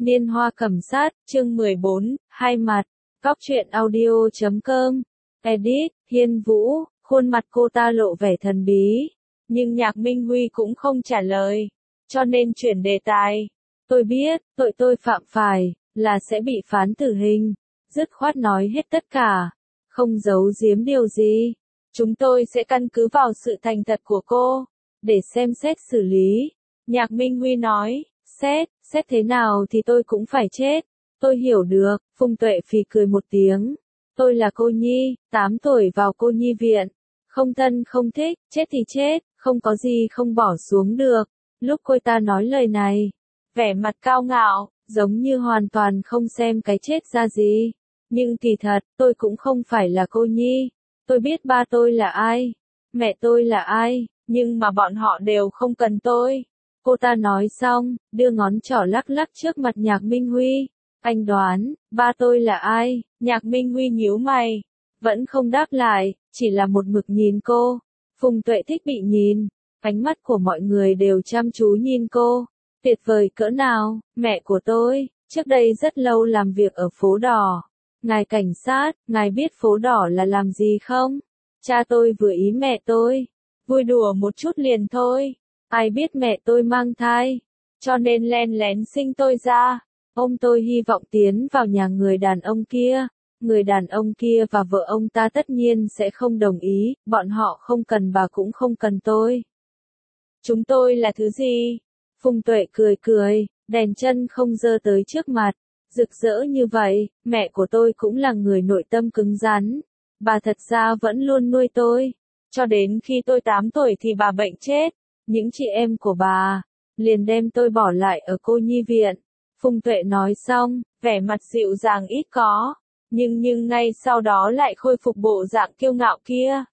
Niên hoa cầm sát, chương 14, hai mặt. Góc truyện audio.com. Edit, Hiên Vũ, khuôn mặt cô ta lộ vẻ thần bí. Nhưng Nhạc Minh Huy cũng không trả lời. Cho nên chuyển đề tài. Tôi biết, tội tôi phạm phải, là sẽ bị phán tử hình. Dứt khoát nói hết tất cả. Không giấu giếm điều gì. Chúng tôi sẽ căn cứ vào sự thành thật của cô. Để xem xét xử lý. Nhạc Minh Huy nói. Xét thế nào thì tôi cũng phải chết. Tôi hiểu được, Phùng Tuệ phì cười một tiếng. Tôi là cô nhi, 8 tuổi vào cô nhi viện. Không thân không thích, chết thì chết, không có gì không bỏ xuống được. Lúc cô ta nói lời này, vẻ mặt cao ngạo, giống như hoàn toàn không xem cái chết ra gì. Nhưng kỳ thật, tôi cũng không phải là cô nhi. Tôi biết ba tôi là ai, mẹ tôi là ai, nhưng mà bọn họ đều không cần tôi. Cô ta nói xong, đưa ngón trỏ lắc lắc trước mặt Nhạc Minh Huy. Anh đoán, ba tôi là ai? Nhạc Minh Huy nhíu mày. Vẫn không đáp lại, chỉ là một mực nhìn cô. Phùng Tuệ thích bị nhìn. Ánh mắt của mọi người đều chăm chú nhìn cô. Tuyệt vời cỡ nào, mẹ của tôi, trước đây rất lâu làm việc ở phố đỏ. Ngài cảnh sát, ngài biết phố đỏ là làm gì không? Cha tôi vừa ý mẹ tôi. Vui đùa một chút liền thôi. Ai biết mẹ tôi mang thai, cho nên len lén sinh tôi ra. Ông tôi hy vọng tiến vào nhà người đàn ông kia. Người đàn ông kia và vợ ông ta tất nhiên sẽ không đồng ý, bọn họ không cần bà cũng không cần tôi. Chúng tôi là thứ gì? Phùng Tuệ cười, đèn chân không giơ tới trước mặt. Rực rỡ như vậy, mẹ của tôi cũng là người nội tâm cứng rắn. Bà thật ra vẫn luôn nuôi tôi. Cho đến khi tôi 8 tuổi thì bà bệnh chết. Những chị em của bà liền đem tôi bỏ lại ở cô nhi viện. Phùng Tuệ nói xong, vẻ mặt dịu dàng ít có, nhưng ngay sau đó lại khôi phục bộ dạng kiêu ngạo kia.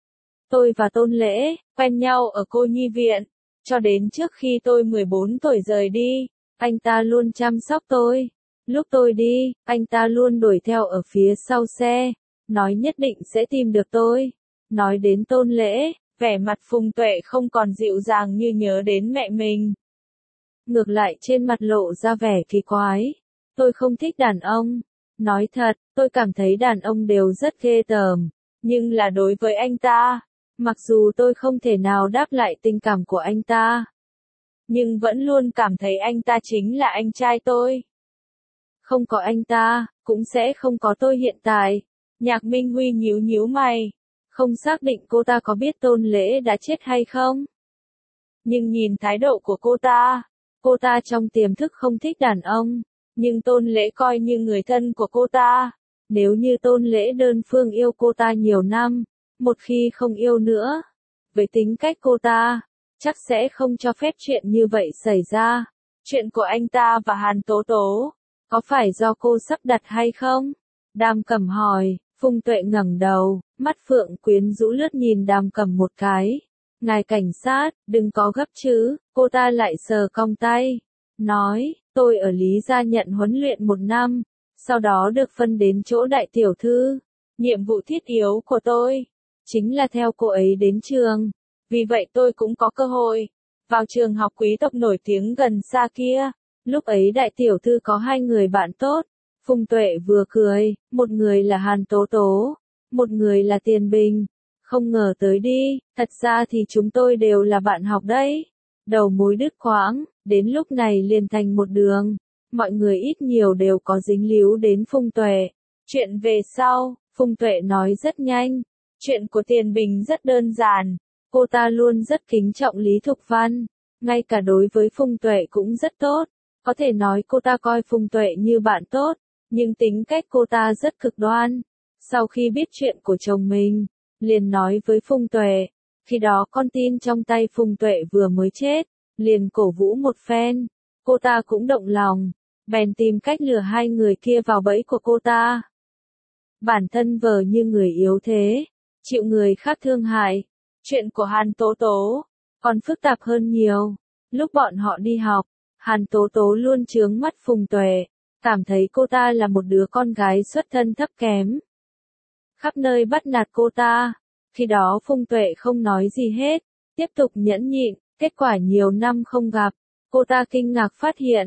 Tôi và Tôn Lễ quen nhau ở cô nhi viện, cho đến trước khi tôi 14 tuổi rời đi, anh ta luôn chăm sóc tôi. Lúc tôi đi, anh ta luôn đuổi theo ở phía sau xe, nói nhất định sẽ tìm được tôi. Nói đến Tôn Lễ, vẻ mặt Phùng Tuệ không còn dịu dàng như nhớ đến mẹ mình. Ngược lại trên mặt lộ ra vẻ kỳ quái. Tôi không thích đàn ông. Nói thật, tôi cảm thấy đàn ông đều rất ghê tởm. Nhưng là đối với anh ta, mặc dù tôi không thể nào đáp lại tình cảm của anh ta, nhưng vẫn luôn cảm thấy anh ta chính là anh trai tôi. Không có anh ta, cũng sẽ không có tôi hiện tại. Nhạc Minh Huy nhíu mày. Không xác định cô ta có biết Tôn Lễ đã chết hay không. Nhưng nhìn thái độ của cô ta trong tiềm thức không thích đàn ông. Nhưng Tôn Lễ coi như người thân của cô ta. Nếu như Tôn Lễ đơn phương yêu cô ta nhiều năm, một khi không yêu nữa, với tính cách cô ta, chắc sẽ không cho phép chuyện như vậy xảy ra. Chuyện của anh ta và Hàn Tố Tố, có phải do cô sắp đặt hay không? Đàm Cẩm hỏi. Phùng Tuệ ngẩng đầu, mắt phượng quyến rũ lướt nhìn Đàm Cẩm một cái. Ngài cảnh sát, đừng có gấp chứ. Cô ta lại sờ cong tay, nói, tôi ở Lý Gia nhận huấn luyện 1 năm, sau đó được phân đến chỗ đại tiểu thư. Nhiệm vụ thiết yếu của tôi chính là theo cô ấy đến trường. Vì vậy tôi cũng có cơ hội vào trường học quý tộc nổi tiếng gần xa kia. Lúc ấy đại tiểu thư có 2 người bạn tốt. Phùng Tuệ vừa cười, một người là Hàn Tố Tố, một người là Tiền Bình. Không ngờ tới đi, thật ra thì chúng tôi đều là bạn học đấy. Đầu mối đứt quãng, đến lúc này liền thành một đường. Mọi người ít nhiều đều có dính líu đến Phùng Tuệ. Chuyện về sau, Phùng Tuệ nói rất nhanh. Chuyện của Tiền Bình rất đơn giản. Cô ta luôn rất kính trọng Lý Thục Văn. Ngay cả đối với Phùng Tuệ cũng rất tốt. Có thể nói cô ta coi Phùng Tuệ như bạn tốt. Nhưng tính cách cô ta rất cực đoan. Sau khi biết chuyện của chồng mình, liền nói với Phùng Tuệ. Khi đó con tin trong tay Phùng Tuệ vừa mới chết, liền cổ vũ một phen. Cô ta cũng động lòng, bèn tìm cách lừa 2 người kia vào bẫy của cô ta. Bản thân vờ như người yếu thế, chịu người khác thương hại. Chuyện của Hàn Tố Tố còn phức tạp hơn nhiều. Lúc bọn họ đi học, Hàn Tố Tố luôn chướng mắt Phùng Tuệ. Cảm thấy cô ta là một đứa con gái xuất thân thấp kém. Khắp nơi bắt nạt cô ta. Khi đó Phùng Tuệ không nói gì hết. Tiếp tục nhẫn nhịn. Kết quả nhiều năm không gặp. Cô ta kinh ngạc phát hiện.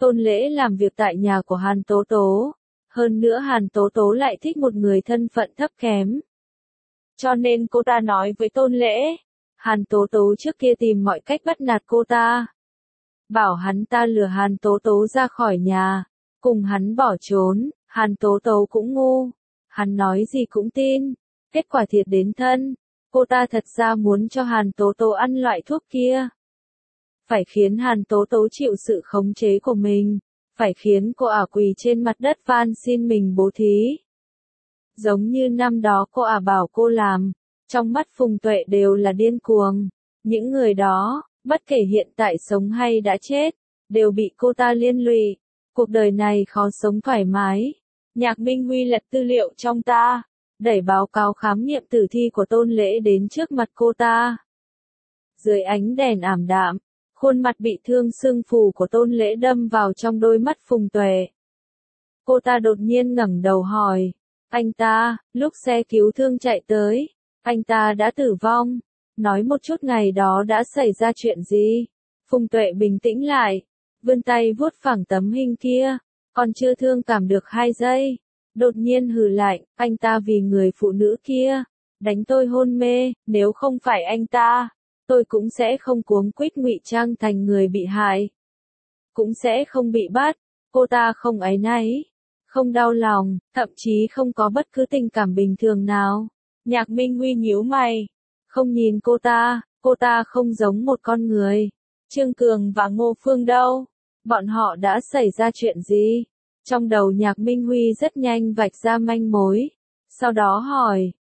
Tôn Lễ làm việc tại nhà của Hàn Tố Tố. Hơn nữa Hàn Tố Tố lại thích một người thân phận thấp kém. Cho nên cô ta nói với Tôn Lễ. Hàn Tố Tố trước kia tìm mọi cách bắt nạt cô ta. Bảo hắn ta lừa Hàn Tố Tố ra khỏi nhà. Cùng hắn bỏ trốn, Hàn Tố Tố cũng ngu. Hắn nói gì cũng tin. Kết quả thiệt đến thân. Cô ta thật ra muốn cho Hàn Tố Tố ăn loại thuốc kia. Phải khiến Hàn Tố Tố chịu sự khống chế của mình. Phải khiến cô ả quỳ trên mặt đất van xin mình bố thí. Giống như năm đó cô ả bảo cô làm. Trong mắt Phùng Tuệ đều là điên cuồng. Những người đó, bất kể hiện tại sống hay đã chết, đều bị cô ta liên lụy. Cuộc đời này khó sống thoải mái. Nhạc Minh Huy lật tư liệu trong ta, đẩy báo cáo khám nghiệm tử thi của Tôn Lễ đến trước mặt cô ta. Dưới ánh đèn ảm đạm, khuôn mặt bị thương sưng phù của Tôn Lễ đâm vào trong đôi mắt Phùng Tuệ. Cô ta đột nhiên ngẩng đầu hỏi, anh ta, lúc xe cứu thương chạy tới, anh ta đã tử vong. Nói một chút ngày đó đã xảy ra chuyện gì. Phùng Tuệ bình tĩnh lại, vươn tay vuốt phẳng tấm hình kia, còn chưa thương cảm được 2 giây. Đột nhiên hừ lạnh, anh ta vì người phụ nữ kia, đánh tôi hôn mê, nếu không phải anh ta, tôi cũng sẽ không cuống quýt ngụy trang thành người bị hại. Cũng sẽ không bị bắt, cô ta không áy náy, không đau lòng, thậm chí không có bất cứ tình cảm bình thường nào. Nhạc Minh Huy nhíu mày, không nhìn cô ta không giống một con người. Trương Cường và Ngô Phương đâu? Bọn họ đã xảy ra chuyện gì? Trong đầu Nhạc Minh Huy rất nhanh vạch ra manh mối. Sau đó hỏi,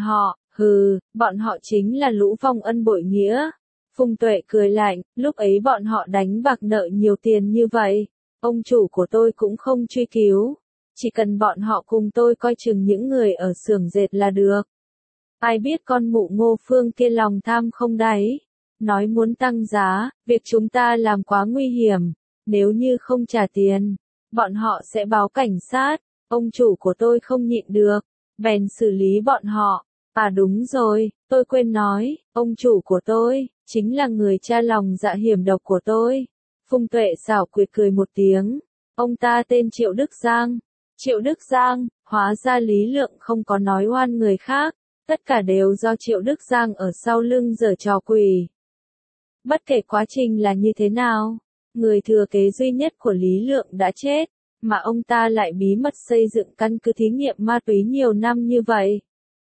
bọn họ chính là lũ vong ân bội nghĩa. Phùng Tuệ cười lạnh, lúc ấy bọn họ đánh bạc nợ nhiều tiền như vậy. Ông chủ của tôi cũng không truy cứu. Chỉ cần bọn họ cùng tôi coi chừng những người ở xưởng dệt là được. Ai biết con mụ Ngô Phương kia lòng tham không đáy. Nói muốn tăng giá, việc chúng ta làm quá nguy hiểm. Nếu như không trả tiền, bọn họ sẽ báo cảnh sát. Ông chủ của tôi không nhịn được, bèn xử lý bọn họ. À đúng rồi, tôi quên nói, ông chủ của tôi, chính là người cha lòng dạ hiểm độc của tôi. Phùng Tuệ xảo quyệt cười một tiếng. Ông ta tên Triệu Đức Giang. Triệu Đức Giang, hóa ra Lý Lượng không có nói oan người khác. Tất cả đều do Triệu Đức Giang ở sau lưng giở trò quỷ. Bất kể quá trình là như thế nào, người thừa kế duy nhất của Lý Lượng đã chết, mà ông ta lại bí mật xây dựng căn cứ thí nghiệm ma túy nhiều năm như vậy.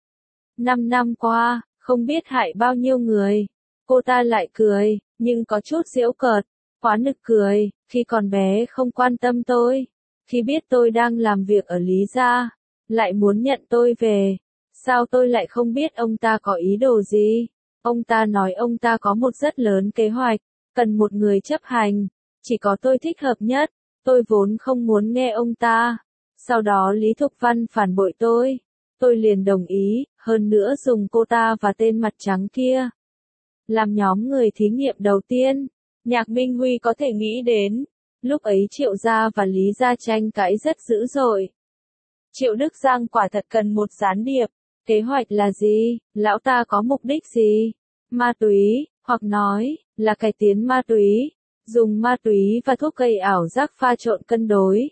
5 năm qua, không biết hại bao nhiêu người. Cô ta lại cười, nhưng có chút giễu cợt, quá nực cười, khi còn bé không quan tâm tôi. Khi biết tôi đang làm việc ở Lý gia, lại muốn nhận tôi về. Sao tôi lại không biết ông ta có ý đồ gì? Ông ta nói ông ta có một rất lớn kế hoạch, cần một người chấp hành, chỉ có tôi thích hợp nhất. Tôi vốn không muốn nghe ông ta. Sau đó Lý Thục Văn phản bội tôi liền đồng ý, hơn nữa dùng cô ta và tên mặt trắng kia làm nhóm người thí nghiệm đầu tiên. Nhạc Minh Huy có thể nghĩ đến, lúc ấy Triệu gia và Lý gia tranh cãi rất dữ dội. Triệu Đức Giang quả thật cần một gián điệp. Kế hoạch là gì? Lão ta có mục đích gì? Ma túy, hoặc nói, là cải tiến ma túy. Dùng ma túy và thuốc gây ảo giác pha trộn cân đối.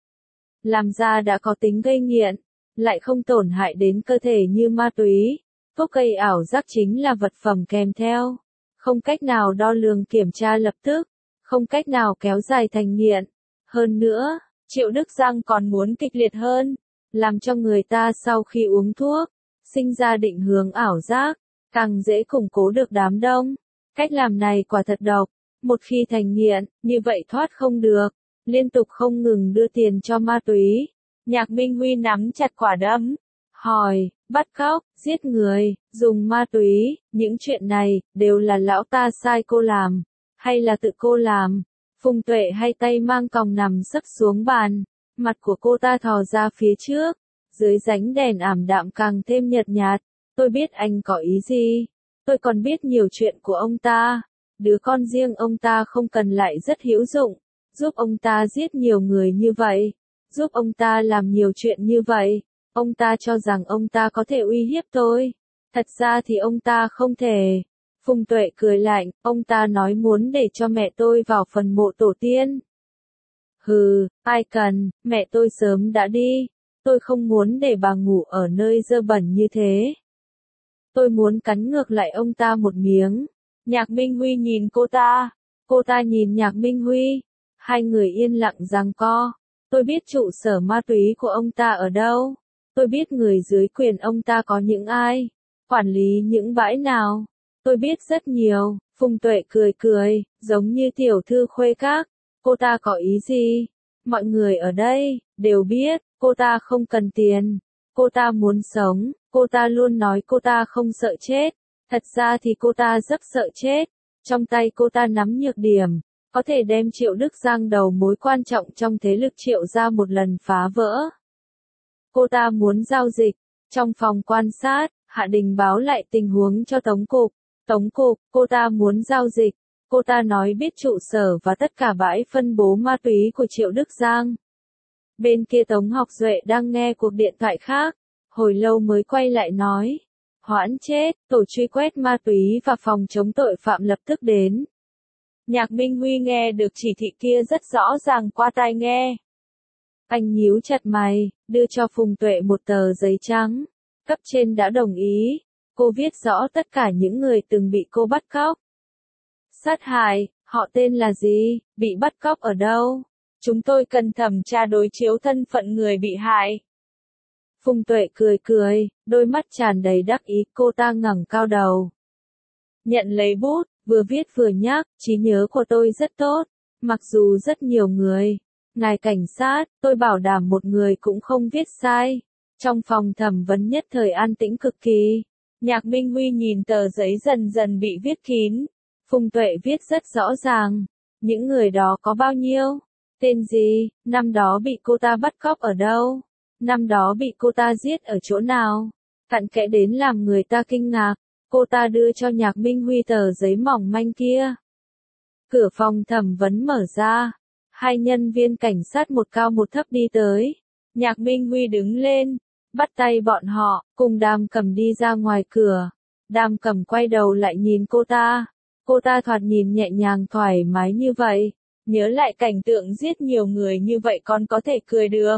Làm ra đã có tính gây nghiện, lại không tổn hại đến cơ thể như ma túy. Thuốc gây ảo giác chính là vật phẩm kèm theo. Không cách nào đo lường kiểm tra lập tức. Không cách nào kéo dài thành nghiện. Hơn nữa, Triệu Đức Giang còn muốn kịch liệt hơn. Làm cho người ta sau khi uống thuốc, sinh ra định hướng ảo giác, càng dễ củng cố được đám đông. Cách làm này quả thật độc. Một khi thành nghiện, như vậy thoát không được. Liên tục không ngừng đưa tiền cho ma túy. Nhạc Minh Huy nắm chặt quả đấm. Hỏi, bắt cóc, giết người, dùng ma túy, những chuyện này, đều là lão ta sai cô làm. Hay là tự cô làm? Phùng Tuệ hay tay mang còng nằm sấp xuống bàn. Mặt của cô ta thò ra phía trước. Dưới ránh đèn ảm đạm càng thêm nhợt nhạt. Tôi biết anh có ý gì. Tôi còn biết nhiều chuyện của ông ta. Đứa con riêng ông ta không cần lại rất hữu dụng. Giúp ông ta giết nhiều người như vậy. Giúp ông ta làm nhiều chuyện như vậy. Ông ta cho rằng ông ta có thể uy hiếp tôi. Thật ra thì ông ta không thể. Phùng Tuệ cười lạnh, ông ta nói muốn để cho mẹ tôi vào phần mộ tổ tiên. Hừ, ai cần, mẹ tôi sớm đã đi. Tôi không muốn để bà ngủ ở nơi dơ bẩn như thế. Tôi muốn cắn ngược lại ông ta một miếng. Nhạc Minh Huy nhìn cô ta nhìn Nhạc Minh Huy. Hai người yên lặng giằng co. Tôi biết trụ sở ma túy của ông ta ở đâu. Tôi biết người dưới quyền ông ta có những ai. Quản lý những bãi nào. Tôi biết rất nhiều. Phùng Tuệ cười cười, giống như tiểu thư khuê các. Cô ta có ý gì? Mọi người ở đây đều biết, cô ta không cần tiền. Cô ta muốn sống, cô ta luôn nói cô ta không sợ chết. Thật ra thì cô ta rất sợ chết. Trong tay cô ta nắm nhược điểm, có thể đem Triệu Đức Giang đầu mối quan trọng trong thế lực Triệu ra một lần phá vỡ. Cô ta muốn giao dịch. Trong phòng quan sát, Hạ Đình báo lại tình huống cho Tống Cục. Tống Cục, cô ta muốn giao dịch. Cô ta nói biết trụ sở và tất cả bãi phân bố ma túy của Triệu Đức Giang. Bên kia Tống Học Duệ đang nghe cuộc điện thoại khác. Hồi lâu mới quay lại nói. Hoãn chết, tổ truy quét ma túy và phòng chống tội phạm lập tức đến. Nhạc Minh Huy nghe được chỉ thị kia rất rõ ràng qua tai nghe. Anh nhíu chặt mày, đưa cho Phùng Tuệ một tờ giấy trắng. Cấp trên đã đồng ý. Cô viết rõ tất cả những người từng bị cô bắt cóc. Sát hại, họ tên là gì, bị bắt cóc ở đâu? Chúng tôi cần thẩm tra đối chiếu thân phận người bị hại. Phùng Tuệ cười cười, đôi mắt tràn đầy đắc ý, cô ta ngẩng cao đầu. Nhận lấy bút, vừa viết vừa nhắc, trí nhớ của tôi rất tốt, mặc dù rất nhiều người. Ngài cảnh sát, tôi bảo đảm một người cũng không viết sai. Trong phòng thẩm vấn nhất thời an tĩnh cực kỳ. Nhạc Minh Huy nhìn tờ giấy dần dần bị viết kín. Phùng Tuệ viết rất rõ ràng. Những người đó có bao nhiêu? Tên gì? Năm đó bị cô ta bắt cóc ở đâu? Năm đó bị cô ta giết ở chỗ nào? Cặn kẽ đến làm người ta kinh ngạc. Cô ta đưa cho Nhạc Minh Huy tờ giấy mỏng manh kia. Cửa phòng thẩm vấn mở ra. Hai nhân viên cảnh sát một cao một thấp đi tới. Nhạc Minh Huy đứng lên, bắt tay bọn họ, cùng Đàm Cẩm đi ra ngoài cửa. Đàm Cẩm quay đầu lại nhìn cô ta. Cô ta thoạt nhìn nhẹ nhàng thoải mái như vậy. Nhớ lại cảnh tượng giết nhiều người như vậy còn có thể cười được.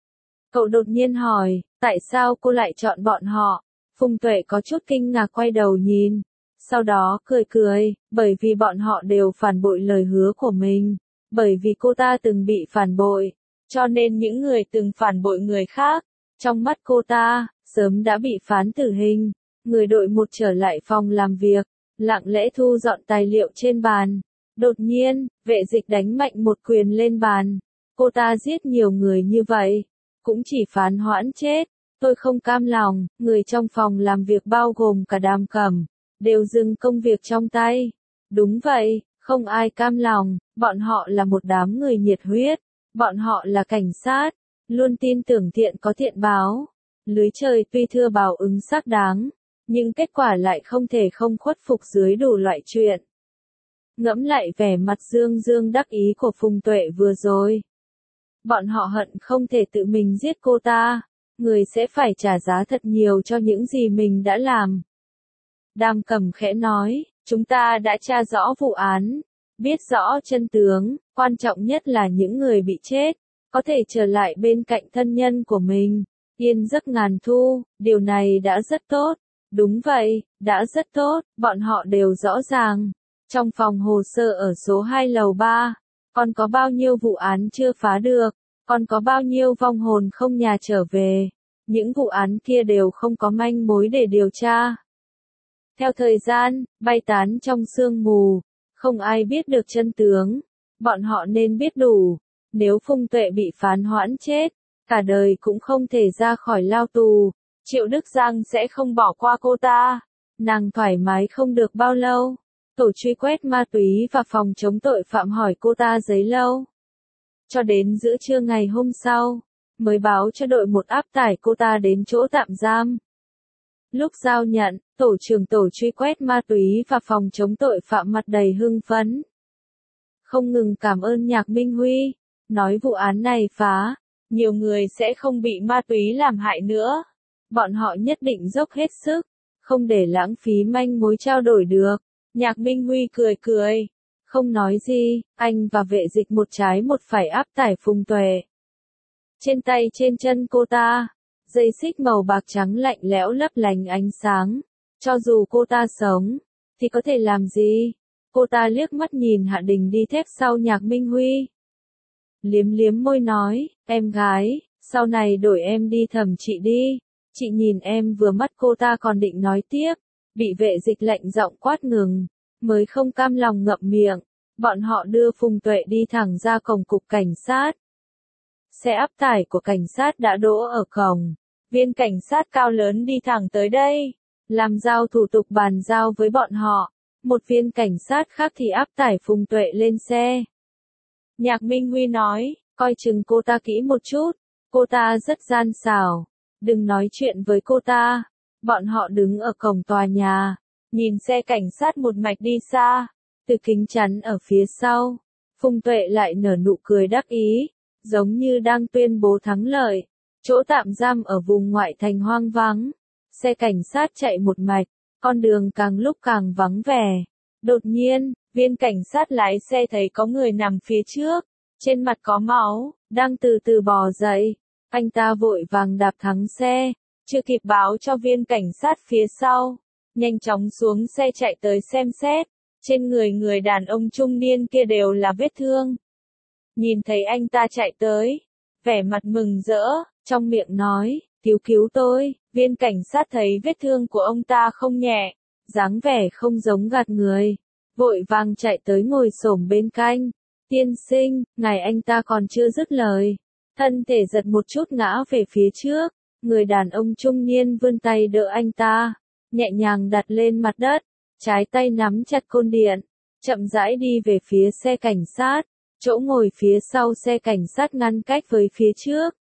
Cậu đột nhiên hỏi, tại sao cô lại chọn bọn họ? Phùng Tuệ có chút kinh ngạc quay đầu nhìn. Sau đó cười cười, bởi vì bọn họ đều phản bội lời hứa của mình. Bởi vì cô ta từng bị phản bội. Cho nên những người từng phản bội người khác, trong mắt cô ta, sớm đã bị phán tử hình. Người đội một trở lại phòng làm việc, lặng lẽ thu dọn tài liệu trên bàn. Đột nhiên, vệ dịch đánh mạnh một quyền lên bàn. Cô ta giết nhiều người như vậy, cũng chỉ phán hoãn chết. Tôi không cam lòng, người trong phòng làm việc bao gồm cả Đàm Cẩm, đều dừng công việc trong tay. Đúng vậy, không ai cam lòng, bọn họ là một đám người nhiệt huyết. Bọn họ là cảnh sát, luôn tin tưởng thiện có thiện báo. Lưới trời tuy thưa báo ứng xác đáng, nhưng kết quả lại không thể không khuất phục dưới đủ loại chuyện. Ngẫm lại vẻ mặt dương dương đắc ý của Phùng Tuệ vừa rồi. Bọn họ hận không thể tự mình giết cô ta. Người sẽ phải trả giá thật nhiều cho những gì mình đã làm. Đàm Cẩm khẽ nói, chúng ta đã tra rõ vụ án, biết rõ chân tướng, quan trọng nhất là những người bị chết, có thể trở lại bên cạnh thân nhân của mình, yên giấc ngàn thu, điều này đã rất tốt. Đúng vậy, đã rất tốt, bọn họ đều rõ ràng. Trong phòng hồ sơ ở số 2 lầu 3, còn có bao nhiêu vụ án chưa phá được, còn có bao nhiêu vong hồn không nhà trở về. Những vụ án kia đều không có manh mối để điều tra. Theo thời gian, bay tán trong sương mù, không ai biết được chân tướng. Bọn họ nên biết đủ. Nếu Phùng Tuệ bị phán hoãn chết, cả đời cũng không thể ra khỏi lao tù. Triệu Đức Giang sẽ không bỏ qua cô ta. Nàng thoải mái không được bao lâu. Tổ truy quét ma túy và phòng chống tội phạm hỏi cô ta giấy lâu. Cho đến giữa trưa ngày hôm sau, mới báo cho đội một áp tải cô ta đến chỗ tạm giam. Lúc giao nhận, tổ trưởng tổ truy quét ma túy và phòng chống tội phạm mặt đầy hưng phấn. Không ngừng cảm ơn Nhạc Minh Huy, nói vụ án này phá, nhiều người sẽ không bị ma túy làm hại nữa. Bọn họ nhất định dốc hết sức, không để lãng phí manh mối trao đổi được. Nhạc Minh Huy cười cười. Không nói gì, anh và vệ dịch một trái một phải áp tải Phùng Tuệ. Trên tay trên chân cô ta, dây xích màu bạc trắng lạnh lẽo lấp lánh ánh sáng. Cho dù cô ta sống, thì có thể làm gì? Cô ta liếc mắt nhìn Hạ Đình đi thép sau Nhạc Minh Huy. Liếm liếm môi nói, em gái, sau này đổi em đi Thẩm chị đi. Chị nhìn em vừa mắt cô ta còn định nói tiếp, bị vệ dịch lạnh giọng quát ngừng, mới không cam lòng ngậm miệng. Bọn họ đưa Phùng Tuệ đi thẳng ra cổng cục cảnh sát. Xe áp tải của cảnh sát đã đỗ ở cổng. Viên cảnh sát cao lớn đi thẳng tới đây, làm giao thủ tục bàn giao với bọn họ. Một viên cảnh sát khác thì áp tải Phùng Tuệ lên xe. Nhạc Minh Huy nói, coi chừng cô ta kỹ một chút, cô ta rất gian xảo, đừng nói chuyện với cô ta. Bọn họ đứng ở cổng tòa nhà, nhìn xe cảnh sát một mạch đi xa, từ kính chắn ở phía sau. Phùng Tuệ lại nở nụ cười đắc ý, giống như đang tuyên bố thắng lợi. Chỗ tạm giam ở vùng ngoại thành hoang vắng, xe cảnh sát chạy một mạch, con đường càng lúc càng vắng vẻ. Đột nhiên, viên cảnh sát lái xe thấy có người nằm phía trước, trên mặt có máu, đang từ từ bò dậy. Anh ta vội vàng đạp thắng xe, chưa kịp báo cho viên cảnh sát phía sau, nhanh chóng xuống xe chạy tới xem xét. Trên người người đàn ông trung niên kia đều là vết thương. Nhìn thấy anh ta chạy tới, vẻ mặt mừng rỡ, trong miệng nói, cứu tôi. Viên cảnh sát thấy vết thương của ông ta không nhẹ, dáng vẻ không giống gạt người, vội vàng chạy tới ngồi xổm bên cạnh. Tiên sinh, ngài. Anh ta còn chưa dứt lời, thân thể giật một chút ngã về phía trước. Người đàn ông trung niên vươn tay đỡ anh ta, nhẹ nhàng đặt lên mặt đất, trái tay nắm chặt côn điện, chậm rãi đi về phía xe cảnh sát. Chỗ ngồi phía sau xe cảnh sát ngăn cách với phía trước.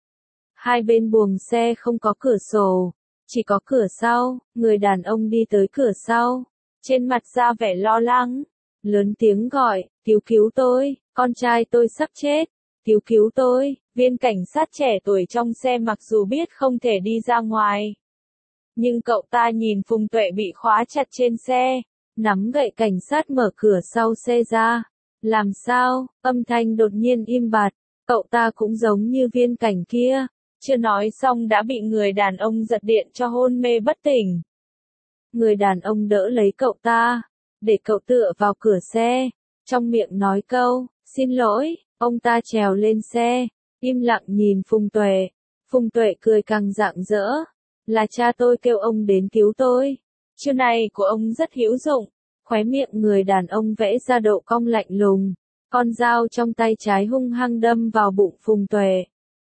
Hai bên buồng xe không có cửa sổ, chỉ có cửa sau. Người đàn ông đi tới cửa sau, trên mặt ra vẻ lo lắng, lớn tiếng gọi, cứu tôi, con trai tôi sắp chết, cứu tôi. Viên cảnh sát trẻ tuổi trong xe mặc dù biết không thể đi ra ngoài, nhưng cậu ta nhìn Phùng Tuệ bị khóa chặt trên xe, nắm gậy cảnh sát mở cửa sau xe ra. Làm sao? Âm thanh đột nhiên im bặt, cậu ta cũng giống như viên cảnh kia, chưa nói xong đã bị người đàn ông giật điện cho hôn mê bất tỉnh. Người đàn ông đỡ lấy cậu ta, để cậu tựa vào cửa xe, trong miệng nói câu, xin lỗi. Ông ta trèo lên xe, im lặng nhìn Phùng Tuệ. Phùng Tuệ cười càng rạng rỡ, là cha tôi kêu ông đến cứu tôi. Chiêu này của ông rất hữu dụng. Khóe miệng người đàn ông vẽ ra độ cong lạnh lùng, con dao trong tay trái hung hăng đâm vào bụng Phùng Tuệ.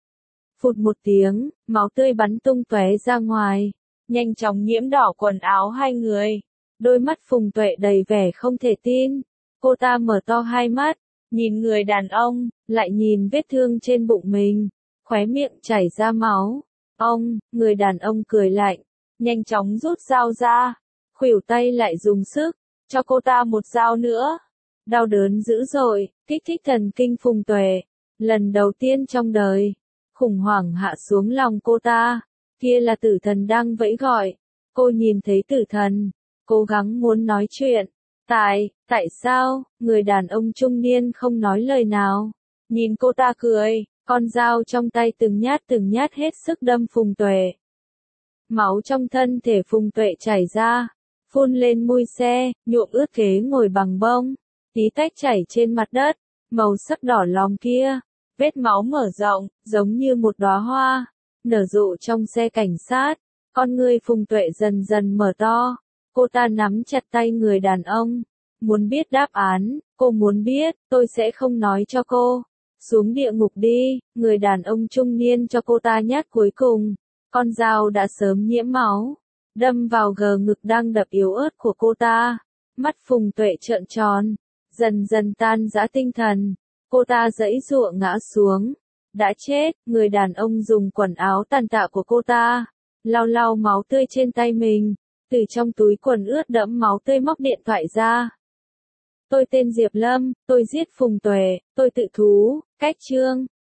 Phụt một tiếng, máu tươi bắn tung tóe ra ngoài, nhanh chóng nhiễm đỏ quần áo hai người. Đôi mắt Phùng Tuệ đầy vẻ không thể tin, cô ta mở to hai mắt, nhìn người đàn ông, lại nhìn vết thương trên bụng mình, khóe miệng chảy ra máu. Người đàn ông cười lạnh, nhanh chóng rút dao ra, khuỷu tay lại dùng sức, cho cô ta một dao nữa. Đau đớn dữ dội, kích thích thần kinh Phùng Tuệ. Lần đầu tiên trong đời, khủng hoảng hạ xuống lòng cô ta. Kia là tử thần đang vẫy gọi. Cô nhìn thấy tử thần, cố gắng muốn nói chuyện. Tại sao? Người đàn ông trung niên không nói lời nào. Nhìn cô ta cười, con dao trong tay từng nhát hết sức đâm Phùng Tuệ. Máu trong thân thể Phùng Tuệ chảy ra, phun lên mui xe, nhuộm ướt ghế ngồi bằng bông, tí tách chảy trên mặt đất, màu sắc đỏ lòm kia, vết máu mở rộng, giống như một đóa hoa, nở rộ trong xe cảnh sát. Con ngươi Phùng Tuệ dần dần mở to, cô ta nắm chặt tay người đàn ông, muốn biết đáp án. Cô muốn biết, tôi sẽ không nói cho cô. Xuống địa ngục đi. Người đàn ông trung niên cho cô ta nhát cuối cùng, con dao đã sớm nhiễm máu, đâm vào gờ ngực đang đập yếu ớt của cô ta. Mắt Phùng Tuệ trợn tròn, dần dần tan rã tinh thần. Cô ta giãy giụa ngã xuống. Đã chết. Người đàn ông dùng quần áo tàn tạ của cô ta, lau lau máu tươi trên tay mình, từ trong túi quần ướt đẫm máu tươi móc điện thoại ra. Tôi tên Diệp Lâm, tôi giết Phùng Tuệ, tôi tự thú. Cách chương